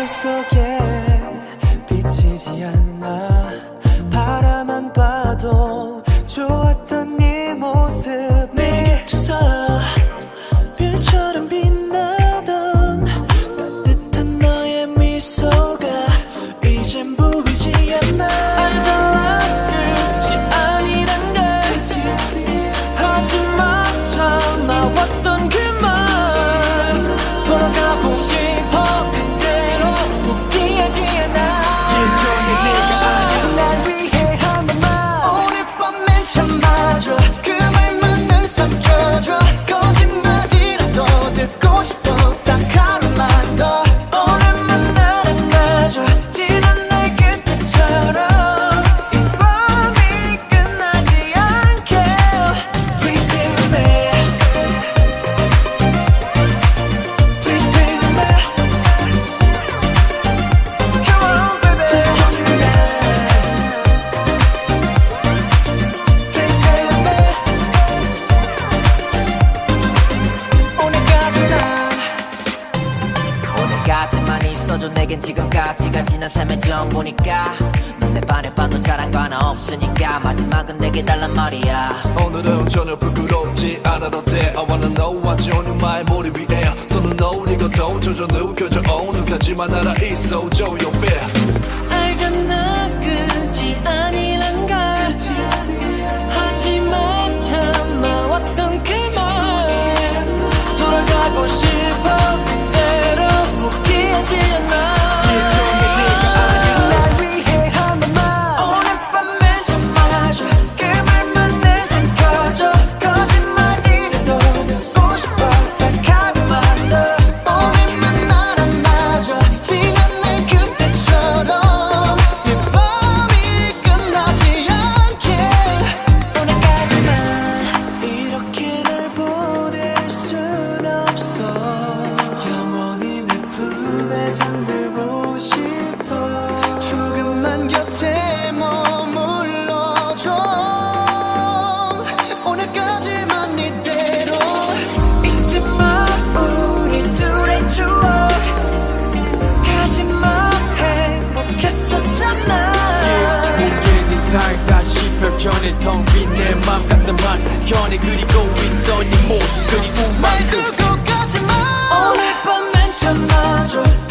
속에 비치지 않아 바라만 봐도 좋았던 네 모습 내 곁에서 별처럼 빛나던 따뜻한 너의 미소가 이젠 보이지 않아 알잖아 끝이 아니란 걸 하지만 참아왔던 그 말 돌아가고 싶어 그대로 포기하지 않아 일종의 네가 아니야 날 위해 한 번만 오늘 밤엔 참아줘 그 말만은 삼켜줘 거짓말이라도 듣고 싶어 딱 하루만 더 오늘만 날 안아줘 지난 날 그때처럼 이 밤이 끝나지 않게 Please stay with me Please stay with me Come on baby Just hold me now Please stay with me 오늘까지만 있어줘 내겐 지금까지가 지난 삶의 전부니까 넌 내 바래봐도 잘한 거 하나 없으니까 마지막은 내게 달란 말이야 오늘은 전혀 부끄럽지 않아도 돼 I wanna know what's on your mind 머리 위에 손은 어울리고도 조져 느껴져 오늘까지만 알아 있어 조용히 알잖아 끝이 아니란 걸 하지만 참아왔던 그 말 돌아가고 싶어 그대로 포기하지 않아 날 위해 한 번만 오늘 밤엔 참아줘 그 말만을 삼켜줘 거짓말이라도 듣고 싶어 딱 하루만 더 오늘만 날 안아줘 지난 날 그때처럼 이 밤이 끝나지 않게 오늘까지만 이렇게 날 보낼 순 없어 영원히 내 품에 잠들고 싶어 조금만 곁에 머물러줘 오늘까지만 이대로 잊지 마 우리 둘의 추억 가지마 행복했었잖아 깨진 살다 싶어 견해 텅빈 내 맘 가슴만 견해 그리고 있어 네 모습 그리고 말 만큼 두고 가지마 오늘 밤엔 참아줘